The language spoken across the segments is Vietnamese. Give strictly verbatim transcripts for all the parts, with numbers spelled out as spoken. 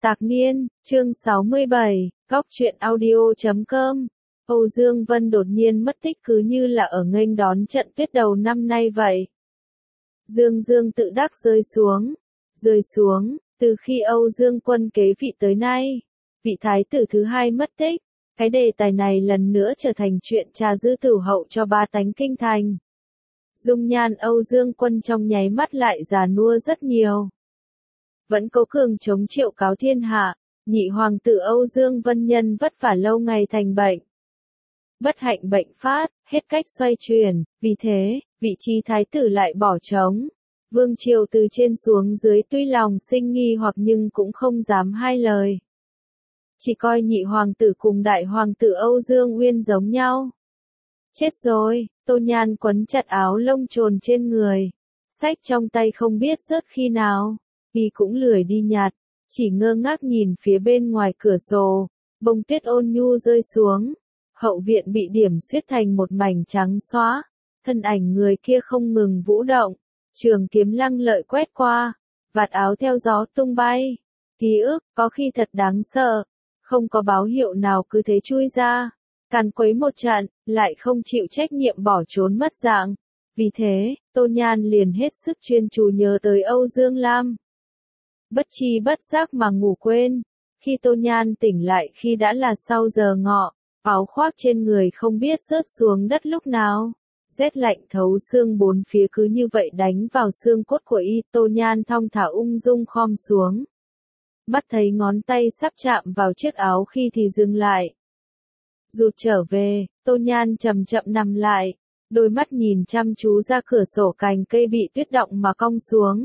Tạc Niên, chương sáu mươi bảy, góc truyện audio chấm com. Âu Dương Vân đột nhiên mất tích cứ như là ở nghênh đón trận tuyết đầu năm nay vậy. Dương Dương tự đắc rơi xuống, rơi xuống, từ khi Âu Dương Quân kế vị tới nay, vị thái tử thứ hai mất tích, cái đề tài này lần nữa trở thành chuyện trà dư tử hậu cho ba tánh kinh thành. Dung nhan Âu Dương Quân trong nháy mắt lại già nua rất nhiều. Vẫn cố cường chống Triệu cáo thiên hạ, nhị hoàng tử Âu Dương Vân nhân vất vả lâu ngày thành bệnh. Bất hạnh bệnh phát, hết cách xoay chuyển, vì thế, vị trí thái tử lại bỏ trống. Vương triều từ trên xuống dưới tuy lòng sinh nghi hoặc nhưng cũng không dám hai lời. Chỉ coi nhị hoàng tử cùng đại hoàng tử Âu Dương Uyên giống nhau. Chết rồi, Tô Nhan quấn chặt áo lông trồn trên người. Sách trong tay không biết rớt khi nào. Y cũng lười đi nhặt, chỉ ngơ ngác nhìn phía bên ngoài cửa sổ, bông tuyết ôn nhu rơi xuống. Hậu viện bị điểm xuyết thành một mảnh trắng xóa, thân ảnh người kia không ngừng vũ động, trường kiếm lăng lợi quét qua, vạt áo theo gió tung bay. Ký ức, có khi thật đáng sợ, không có báo hiệu nào cứ thế chui ra, càn quấy một trận, lại không chịu trách nhiệm bỏ trốn mất dạng. Vì thế, Tô Nhan liền hết sức chuyên chú nhớ tới Âu Dương Lam. Bất chi bất giác mà ngủ quên, khi Tô Nhan tỉnh lại khi đã là sau giờ ngọ, áo khoác trên người không biết rớt xuống đất lúc nào. Rét lạnh thấu xương bốn phía cứ như vậy đánh vào xương cốt của y. Tô Nhan thong thả ung dung khom xuống. Mắt thấy ngón tay sắp chạm vào chiếc áo khi thì dừng lại. Rụt trở về, Tô Nhan chậm chậm nằm lại, đôi mắt nhìn chăm chú ra cửa sổ cành cây bị tuyết động mà cong xuống.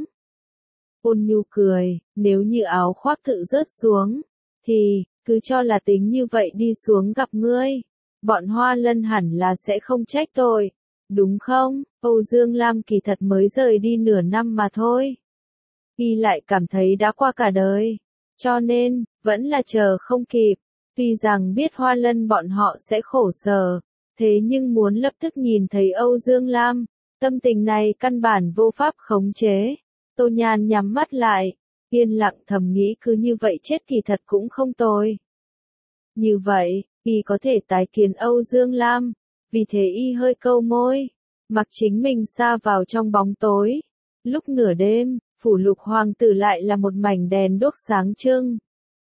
Ôn nhu cười, nếu như áo khoác tự rớt xuống, thì, cứ cho là tính như vậy đi xuống gặp ngươi. Bọn Hoa Lân hẳn là sẽ không trách tội, đúng không? Âu Dương Lam kỳ thật mới rời đi nửa năm mà thôi. Y lại cảm thấy đã qua cả đời, cho nên, vẫn là chờ không kịp. Tuy rằng biết Hoa Lân bọn họ sẽ khổ sở, thế nhưng muốn lập tức nhìn thấy Âu Dương Lam, tâm tình này căn bản vô pháp khống chế. Tô Nhan nhắm mắt lại, yên lặng thầm nghĩ cứ như vậy chết kỳ thật cũng không tồi. Như vậy, y có thể tái kiến Âu Dương Lam, vì thế y hơi câu môi, mặc chính mình sa vào trong bóng tối. Lúc nửa đêm, phủ Lục hoàng tử lại là một mảnh đèn đuốc sáng trưng.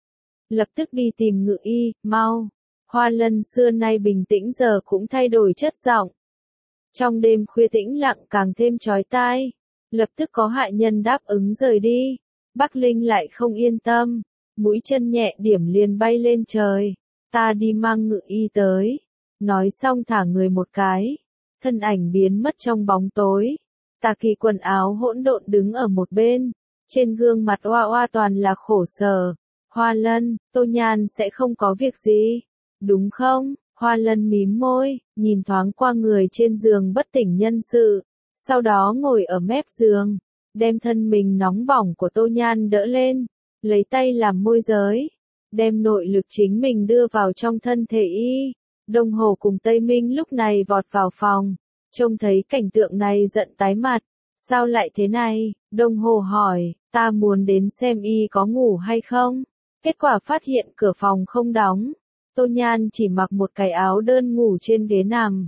Lập tức đi tìm Ngự y, mau. Hoa Lân xưa nay bình tĩnh giờ cũng thay đổi chất giọng. Trong đêm khuya tĩnh lặng càng thêm chói tai. Lập tức có hạ nhân đáp ứng rời đi. Bắc Linh lại không yên tâm, mũi chân nhẹ điểm liền bay lên trời. Ta đi mang Ngự y tới. Nói xong thả người một cái, thân ảnh biến mất trong bóng tối. Tà Kỳ quần áo hỗn độn đứng ở một bên, trên gương mặt oa oa toàn là khổ sở. Hoa Lân, Tô Nhan sẽ không có việc gì, đúng không? Hoa Lân mím môi, nhìn thoáng qua người trên giường bất tỉnh nhân sự. Sau đó ngồi ở mép giường, đem thân mình nóng bỏng của Tô Nhan đỡ lên, lấy tay làm môi giới, đem nội lực chính mình đưa vào trong thân thể y. Đông Hồ cùng Tây Minh lúc này vọt vào phòng, trông thấy cảnh tượng này giận tái mặt. Sao lại thế này? Đông Hồ hỏi, ta muốn đến xem y có ngủ hay không? Kết quả phát hiện cửa phòng không đóng. Tô Nhan chỉ mặc một cái áo đơn ngủ trên ghế nằm.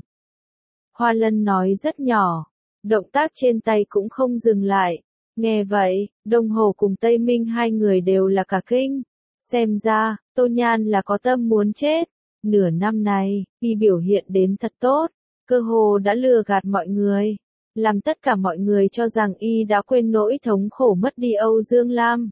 Hoa Lân nói rất nhỏ. Động tác trên tay cũng không dừng lại. Nghe vậy, Đông Hồ cùng Tây Minh hai người đều là cả kinh. Xem ra, Tô Nhan là có tâm muốn chết. Nửa năm này, y biểu hiện đến thật tốt. Cơ hồ đã lừa gạt mọi người. Làm tất cả mọi người cho rằng y đã quên nỗi thống khổ mất đi Âu Dương Lam.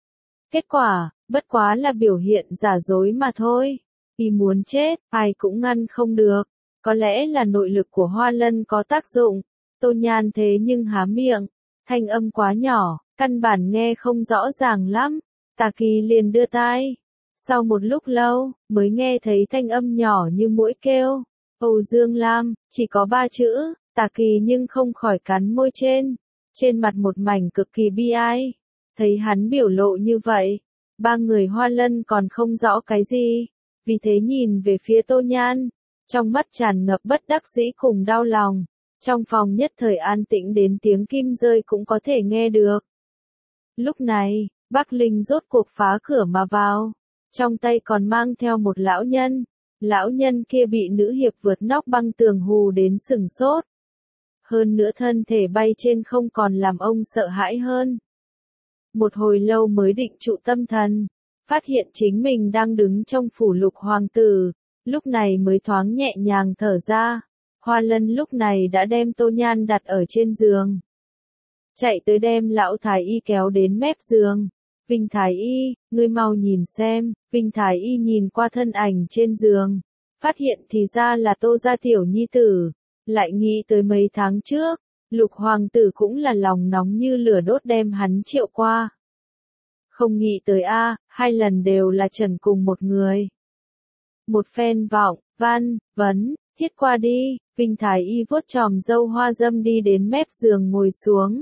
Kết quả, bất quá là biểu hiện giả dối mà thôi. Y muốn chết, ai cũng ngăn không được. Có lẽ là nội lực của Hoa Lân có tác dụng. Tô Nhan thế nhưng há miệng, thanh âm quá nhỏ, căn bản nghe không rõ ràng lắm. Tà Kỳ liền đưa tai. Sau một lúc lâu, mới nghe thấy thanh âm nhỏ như muỗi kêu. Âu Dương Lam, chỉ có ba chữ. Tà Kỳ nhưng không khỏi cắn môi trên. Trên mặt một mảnh cực kỳ bi ai. Thấy hắn biểu lộ như vậy, ba người Hoa Lân còn không rõ cái gì. Vì thế nhìn về phía Tô Nhan, trong mắt tràn ngập bất đắc dĩ cùng đau lòng. Trong phòng nhất thời an tĩnh đến tiếng kim rơi cũng có thể nghe được. Lúc này, Bắc Linh rốt cuộc phá cửa mà vào, trong tay còn mang theo một lão nhân. Lão nhân kia bị nữ hiệp vượt nóc băng tường hù đến sừng sốt. Hơn nữa thân thể bay trên không còn làm ông sợ hãi hơn. Một hồi lâu mới định trụ tâm thần, phát hiện chính mình đang đứng trong phủ Lục hoàng tử, lúc này mới thoáng nhẹ nhàng thở ra. Hoa Lân lúc này đã đem Tô Nhan đặt ở trên giường. Chạy tới đem lão thái y kéo đến mép giường. Vinh thái y, ngươi mau nhìn xem. Vinh thái y nhìn qua thân ảnh trên giường, phát hiện thì ra là Tô gia tiểu nhi tử. Lại nghĩ tới mấy tháng trước, Lục hoàng tử cũng là lòng nóng như lửa đốt đem hắn triệu qua. Không nghĩ tới a, hai lần đều là trần cùng một người. Một phen vọng, văn, vấn, thiết qua đi, Vinh thái y vuốt chòm râu hoa dâm đi đến mép giường ngồi xuống.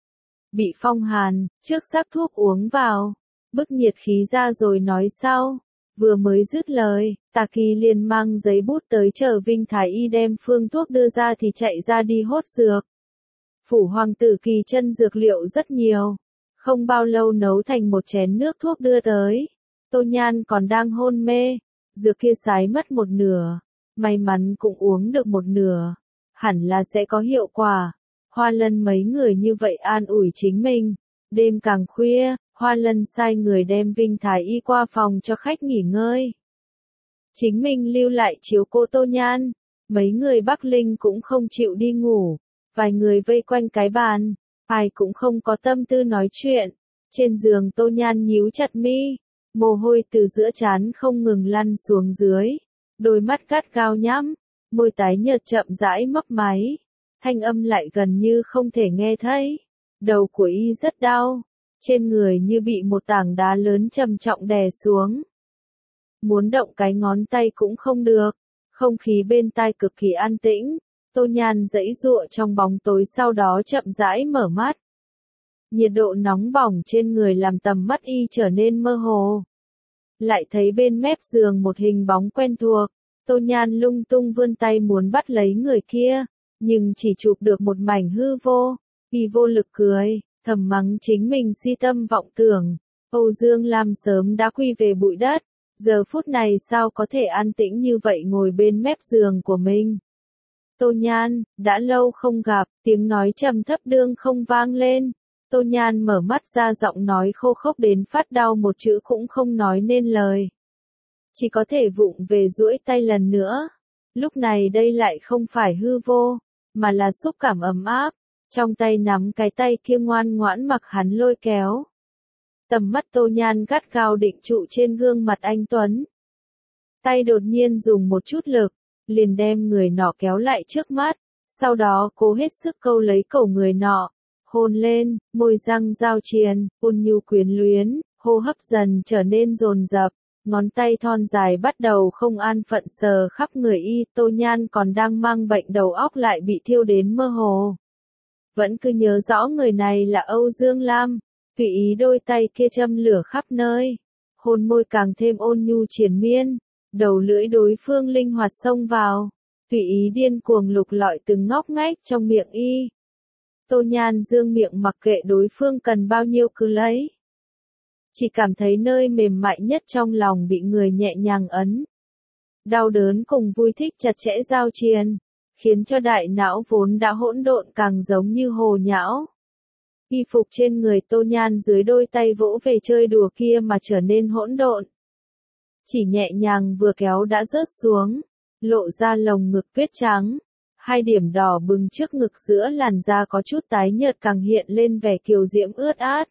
Bị phong hàn, trước sắc thuốc uống vào, bức nhiệt khí ra rồi nói sau. Vừa mới dứt lời, Tà Kỳ liền mang giấy bút tới chờ Vinh thái y đem phương thuốc đưa ra thì chạy ra đi hốt dược. Phủ hoàng tử kỳ chân dược liệu rất nhiều, không bao lâu nấu thành một chén nước thuốc đưa tới. Tô Nhan còn đang hôn mê, dược kia sái mất một nửa, may mắn cũng uống được một nửa, hẳn là sẽ có hiệu quả. Hoa Lân mấy người như vậy an ủi chính mình. Đêm càng khuya, Hoa Lân sai người đem Vinh thái y qua phòng cho khách nghỉ ngơi. Chính mình lưu lại chiếu cố Tô Nhan. Mấy người Bắc Linh cũng không chịu đi ngủ, vài người vây quanh cái bàn, ai cũng không có tâm tư nói chuyện. Trên giường Tô Nhan nhíu chặt mi, mồ hôi từ giữa trán không ngừng lăn xuống dưới, đôi mắt gắt gao nhắm, môi tái nhợt chậm rãi mấp máy, thanh âm lại gần như không thể nghe thấy. Đầu của y rất đau, trên người như bị một tảng đá lớn trầm trọng đè xuống. Muốn động cái ngón tay cũng không được, không khí bên tai cực kỳ an tĩnh. Tô Nhan giãy giụa trong bóng tối, sau đó chậm rãi mở mắt. Nhiệt độ nóng bỏng trên người làm tầm mắt y trở nên mơ hồ. Lại thấy bên mép giường một hình bóng quen thuộc. Tô Nhan lung tung vươn tay muốn bắt lấy người kia, nhưng chỉ chụp được một mảnh hư vô. Y vô lực cười, thầm mắng chính mình si tâm vọng tưởng. Âu Dương Lam sớm đã quy về bụi đất, giờ phút này sao có thể an tĩnh như vậy ngồi bên mép giường của mình. Tô Nhan, đã lâu không gặp, tiếng nói trầm thấp đương không vang lên. Tô Nhan mở mắt ra, giọng nói khô khốc đến phát đau, một chữ cũng không nói nên lời. Chỉ có thể vụng về duỗi tay lần nữa. Lúc này đây lại không phải hư vô, mà là xúc cảm ấm áp. Trong tay nắm cái tay kia ngoan ngoãn mặc hắn lôi kéo. Tầm mắt Tô Nhan gắt gao định trụ trên gương mặt anh Tuấn. Tay đột nhiên dùng một chút lực, liền đem người nọ kéo lại trước mắt, sau đó cố hết sức câu lấy cổ người nọ, hôn lên, môi răng giao triền, ôn nhu quyến luyến, hô hấp dần trở nên dồn dập, ngón tay thon dài bắt đầu không an phận sờ khắp người y. Tô Nhan còn đang mang bệnh đầu óc lại bị thiêu đến mơ hồ. Vẫn cứ nhớ rõ người này là Âu Dương Lam, tùy ý đôi tay kia châm lửa khắp nơi, hôn môi càng thêm ôn nhu triền miên. Đầu lưỡi đối phương linh hoạt xông vào, tùy ý điên cuồng lục lọi từng ngóc ngách trong miệng y. Tô Nhan dương miệng mặc kệ đối phương cần bao nhiêu cứ lấy. Chỉ cảm thấy nơi mềm mại nhất trong lòng bị người nhẹ nhàng ấn. Đau đớn cùng vui thích chặt chẽ giao triền, khiến cho đại não vốn đã hỗn độn càng giống như hồ nhão. Y phục trên người Tô Nhan dưới đôi tay vỗ về chơi đùa kia mà trở nên hỗn độn. Chỉ nhẹ nhàng vừa kéo đã rớt xuống, lộ ra lồng ngực tuyết trắng, hai điểm đỏ bừng trước ngực, giữa làn da có chút tái nhợt càng hiện lên vẻ kiều diễm ướt át.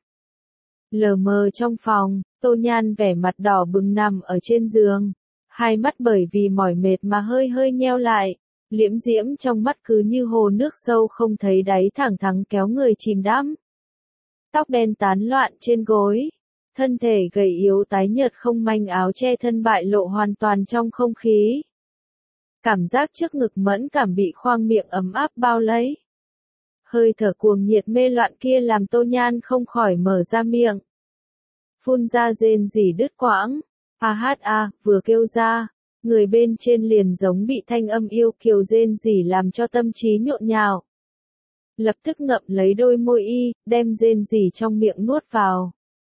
Lờ mờ trong phòng, Tô Nhan vẻ mặt đỏ bừng nằm ở trên giường, hai mắt bởi vì mỏi mệt mà hơi hơi nheo lại, liễm diễm trong mắt cứ như hồ nước sâu không thấy đáy thẳng thắn kéo người chìm đắm. Tóc đen tán loạn trên gối. Thân thể gầy yếu tái nhợt không manh áo che thân bại lộ hoàn toàn trong không khí. Cảm giác trước ngực mẫn cảm bị khoang miệng ấm áp bao lấy. Hơi thở cuồng nhiệt mê loạn kia làm Tô Nhan không khỏi mở ra miệng. Phun ra rên rỉ đứt quãng. A hát a, vừa kêu ra, người bên trên liền giống bị thanh âm yêu kiều rên rỉ làm cho tâm trí nhộn nhạo. Lập tức ngậm lấy đôi môi y, đem rên rỉ trong miệng nuốt vào.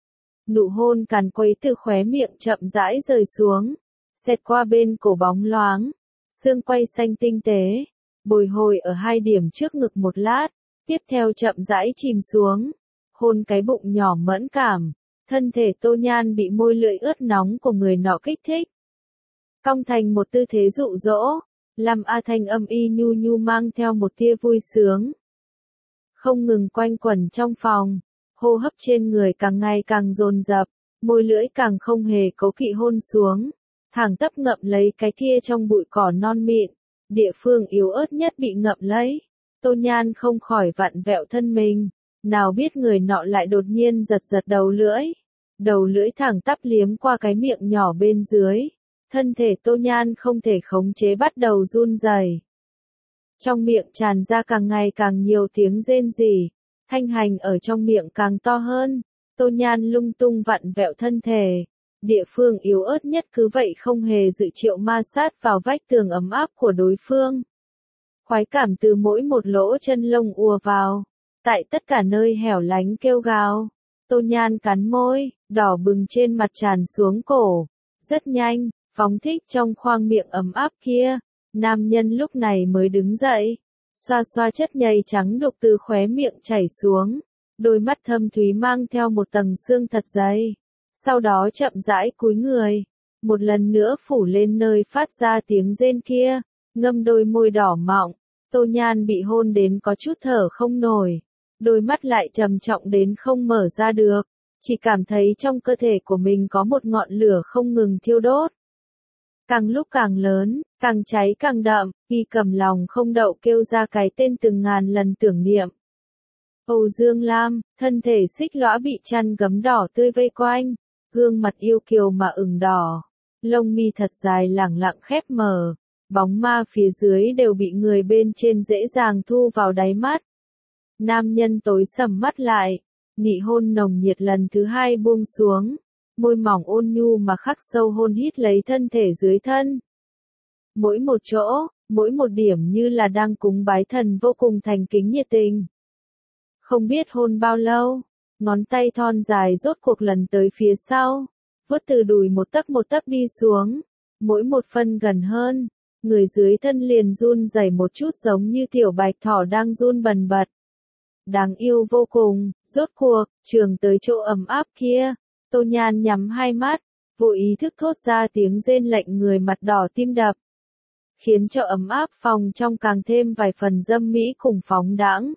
Nụ hôn càn quấy từ khóe miệng chậm rãi rời xuống, xẹt qua bên cổ bóng loáng, xương quai xanh tinh tế, bồi hồi ở hai điểm trước ngực một lát, tiếp theo chậm rãi chìm xuống, hôn cái bụng nhỏ mẫn cảm, thân thể Tô Nhan bị môi lưỡi ướt nóng của người nọ kích thích. Cong thành một tư thế dụ dỗ, làm A thanh âm y nhu nhu mang theo một tia vui sướng. Không ngừng quanh quẩn trong phòng, hô hấp trên người càng ngày càng dồn dập, môi lưỡi càng không hề cố kỵ hôn xuống, thẳng tắp ngậm lấy cái kia trong bụi cỏ non mịn, địa phương yếu ớt nhất bị ngậm lấy. Tô Nhan không khỏi vặn vẹo thân mình, nào biết người nọ lại đột nhiên giật giật đầu lưỡi, đầu lưỡi thẳng tắp liếm qua cái miệng nhỏ bên dưới, thân thể Tô Nhan không thể khống chế bắt đầu run rẩy. Trong miệng tràn ra càng ngày càng nhiều tiếng rên rỉ, thanh hành ở trong miệng càng to hơn, Tô Nhan lung tung vặn vẹo thân thể, địa phương yếu ớt nhất cứ vậy không hề dự triệu ma sát vào vách tường ấm áp của đối phương. Khoái cảm từ mỗi một lỗ chân lông ùa vào, tại tất cả nơi hẻo lánh kêu gào. Tô Nhan cắn môi, đỏ bừng trên mặt tràn xuống cổ, rất nhanh, phóng thích trong khoang miệng ấm áp kia, nam nhân lúc này mới đứng dậy, xoa xoa chất nhầy trắng đục từ khóe miệng chảy xuống, đôi mắt thâm thúy mang theo một tầng sương thật dày, sau đó chậm rãi cúi người, một lần nữa phủ lên nơi phát ra tiếng rên kia, ngâm đôi môi đỏ mọng. Tô Nhan bị hôn đến có chút thở không nổi, đôi mắt lại trầm trọng đến không mở ra được, chỉ cảm thấy trong cơ thể của mình có một ngọn lửa không ngừng thiêu đốt. Càng lúc càng lớn, càng cháy càng đậm, Y cầm lòng không đậu kêu ra cái tên từng ngàn lần tưởng niệm. Âu Dương Lam, thân thể xích lõa bị chăn gấm đỏ tươi vây quanh, gương mặt yêu kiều mà ửng đỏ, lông mi thật dài lẳng lặng khép mở, bóng ma phía dưới đều bị người bên trên dễ dàng thu vào đáy mắt. Nam nhân tối sầm mắt lại, nị hôn nồng nhiệt lần thứ hai buông xuống, môi mỏng ôn nhu mà khắc sâu hôn hít lấy thân thể dưới thân. Mỗi một chỗ, mỗi một điểm như là đang cúng bái thần vô cùng thành kính nhiệt tình. Không biết hôn bao lâu, ngón tay thon dài rốt cuộc lần tới phía sau, vuốt từ đùi một tấc một tấc đi xuống, mỗi một phân gần hơn, người dưới thân liền run rẩy một chút giống như tiểu bạch thỏ đang run bần bật. Đáng yêu vô cùng, rốt cuộc, trường tới chỗ ấm áp kia, Tô Nhan nhắm hai mắt, vô ý thức thốt ra tiếng rên lệnh người mặt đỏ tim đập, khiến cho ấm áp phòng trong càng thêm vài phần dâm mỹ cùng phóng đãng.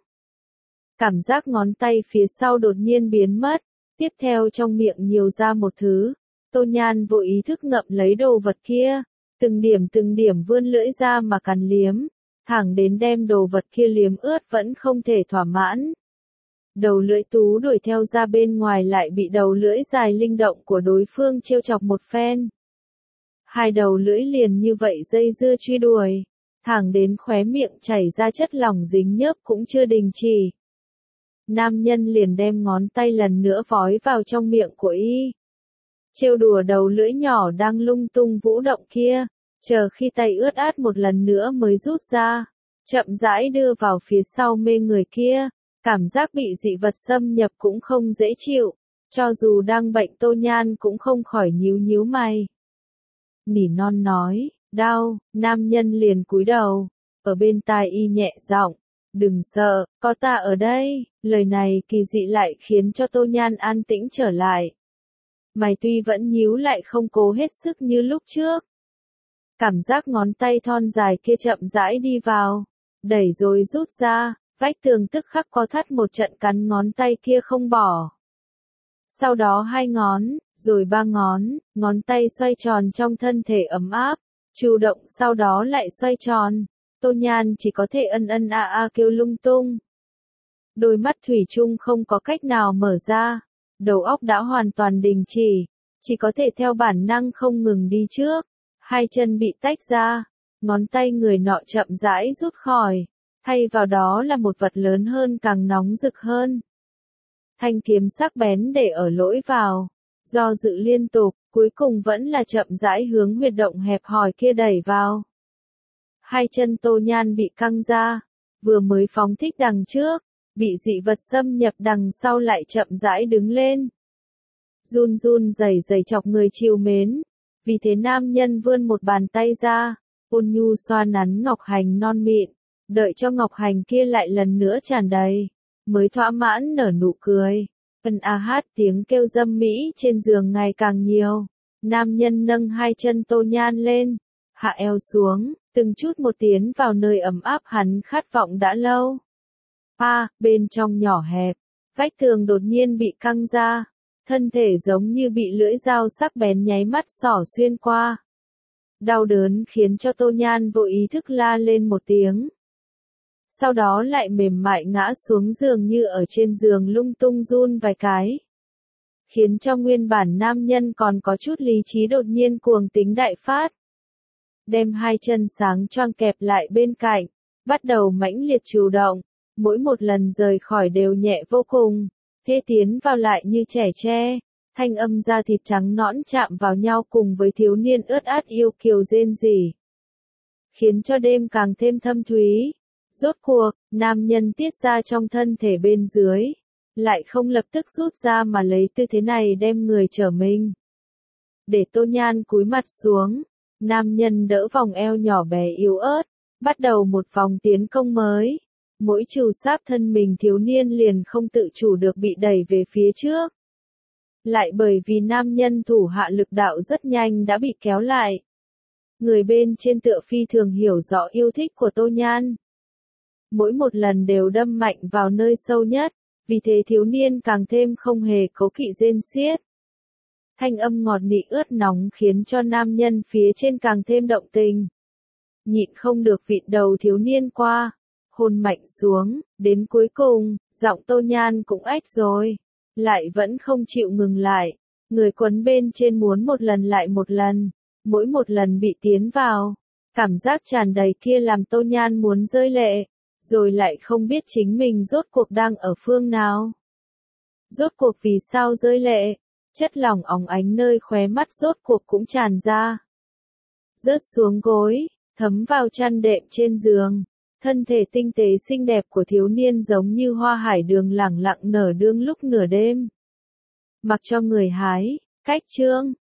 Cảm giác ngón tay phía sau đột nhiên biến mất, tiếp theo trong miệng nhiều ra một thứ, Tô Nhan vô ý thức ngậm lấy đồ vật kia, từng điểm từng điểm vươn lưỡi ra mà cắn liếm, thẳng đến đem đồ vật kia liếm ướt vẫn không thể thỏa mãn. Đầu lưỡi tú đuổi theo ra bên ngoài lại bị đầu lưỡi dài linh động của đối phương trêu chọc một phen. Hai đầu lưỡi liền như vậy dây dưa truy đuổi, thẳng đến khóe miệng chảy ra chất lỏng dính nhớp cũng chưa đình chỉ. Nam nhân liền đem ngón tay lần nữa vói vào trong miệng của y. Trêu đùa đầu lưỡi nhỏ đang lung tung vũ động kia, chờ khi tay ướt át một lần nữa mới rút ra, chậm rãi đưa vào phía sau mê người kia, cảm giác bị dị vật xâm nhập cũng không dễ chịu, cho dù đang bệnh Tô Nhan cũng không khỏi nhíu nhíu mày. Nỉ non nói, đau, nam nhân liền cúi đầu, ở bên tai y nhẹ giọng, đừng sợ, có ta ở đây, lời này kỳ dị lại khiến cho Tô Nhan an tĩnh trở lại. Mày tuy vẫn nhíu lại không cố hết sức như lúc trước. Cảm giác ngón tay thon dài kia chậm rãi đi vào, đẩy rồi rút ra, vách tường tức khắc có thắt một trận cắn ngón tay kia không bỏ. Sau đó hai ngón, rồi ba ngón, ngón tay xoay tròn trong thân thể ấm áp, chủ động sau đó lại xoay tròn, Tô Nhan chỉ có thể ân ân a a kêu lung tung. Đôi mắt thủy chung không có cách nào mở ra, đầu óc đã hoàn toàn đình chỉ, chỉ có thể theo bản năng không ngừng đi trước, hai chân bị tách ra, ngón tay người nọ chậm rãi rút khỏi, thay vào đó là một vật lớn hơn càng nóng rực hơn. Thanh kiếm sắc bén để ở lỗi vào, do dự liên tục, cuối cùng vẫn là chậm rãi hướng huyệt động hẹp hòi kia đẩy vào. Hai chân Tô Nhan bị căng ra, vừa mới phóng thích đằng trước, bị dị vật xâm nhập đằng sau lại chậm rãi đứng lên. run run rẩy rẩy chọc người trìu mến. Vì thế nam nhân vươn một bàn tay ra, ôn nhu xoa nắn ngọc hành non mịn, đợi cho ngọc hành kia lại lần nữa tràn đầy, mới thỏa mãn nở nụ cười. Ân a hát tiếng kêu dâm mỹ trên giường ngày càng nhiều. Nam nhân nâng hai chân Tô Nhan lên, hạ eo xuống, từng chút một tiến vào nơi ấm áp hắn khát vọng đã lâu. A, bên trong nhỏ hẹp, vách tường đột nhiên bị căng ra, thân thể giống như bị lưỡi dao sắc bén nháy mắt xỏ xuyên qua. Đau đớn khiến cho Tô Nhan vô ý thức la lên một tiếng. Sau đó lại mềm mại ngã xuống giường như ở trên giường lung tung run vài cái. Khiến cho nguyên bản nam nhân còn có chút lý trí đột nhiên cuồng tính đại phát. Đem hai chân sáng choang kẹp lại bên cạnh, bắt đầu mãnh liệt chủ động, mỗi một lần rời khỏi đều nhẹ vô cùng, thế tiến vào lại như trẻ tre, thanh âm da thịt trắng nõn chạm vào nhau cùng với thiếu niên ướt át yêu kiều rên rỉ. Khiến cho đêm càng thêm thâm thúy. Rốt cuộc, nam nhân tiết ra trong thân thể bên dưới, lại không lập tức rút ra mà lấy tư thế này đem người trở mình. Để Tô Nhan cúi mặt xuống, nam nhân đỡ vòng eo nhỏ bé yếu ớt, bắt đầu một vòng tiến công mới. Mỗi trù sáp thân mình thiếu niên liền không tự chủ được bị đẩy về phía trước. Lại bởi vì nam nhân thủ hạ lực đạo rất nhanh đã bị kéo lại. Người bên trên tựa phi thường hiểu rõ yêu thích của Tô Nhan. Mỗi một lần đều đâm mạnh vào nơi sâu nhất, vì thế thiếu niên càng thêm không hề cố kỵ rên xiết. Thanh âm ngọt nị ướt nóng khiến cho nam nhân phía trên càng thêm động tình. Nhịn không được vịn đầu thiếu niên qua, hôn mạnh xuống, đến cuối cùng, giọng Tô Nhan cũng ách rồi, lại vẫn không chịu ngừng lại. Người quấn bên trên muốn một lần lại một lần, mỗi một lần bị tiến vào, cảm giác tràn đầy kia làm Tô Nhan muốn rơi lệ. Rồi lại không biết chính mình rốt cuộc đang ở phương nào. Rốt cuộc vì sao rơi lệ, chất lỏng óng ánh nơi khóe mắt rốt cuộc cũng tràn ra. Rớt xuống gối, thấm vào chăn đệm trên giường, thân thể tinh tế xinh đẹp của thiếu niên giống như hoa hải đường lẳng lặng nở đương lúc nửa đêm. Mặc cho người hái, cách chương.